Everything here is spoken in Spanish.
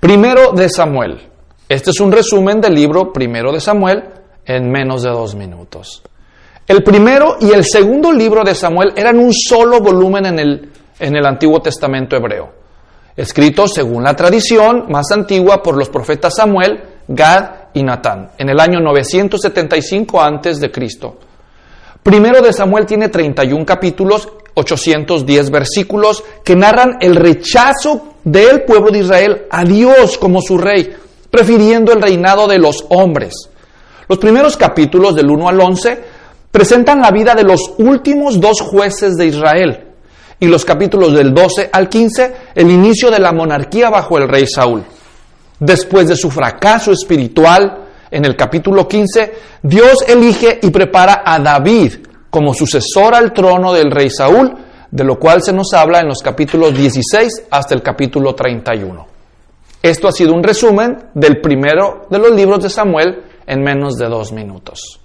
Primero de Samuel. Este es un resumen del libro Primero de Samuel en menos de 2 minutos. El primero y el segundo libro de Samuel eran un solo volumen en el Antiguo Testamento hebreo, escritos según la tradición más antigua por los profetas Samuel, Gad y Natán, en el año 975 a.C. Primero de Samuel tiene 31 capítulos, 810 versículos que narran el rechazo del pueblo de Israel a Dios como su rey, prefiriendo el reinado de los hombres. Los primeros capítulos del 1 al 11 presentan la vida de los últimos 2 jueces de Israel, y los capítulos del 12 al 15 el inicio de la monarquía bajo el rey Saúl. Después de su fracaso espiritual, en el capítulo 15, Dios elige y prepara a David como sucesor al trono del rey Saúl, de lo cual se nos habla en los capítulos 16 hasta el capítulo 31. Esto ha sido un resumen del primero de los libros de Samuel en menos de 2 minutos.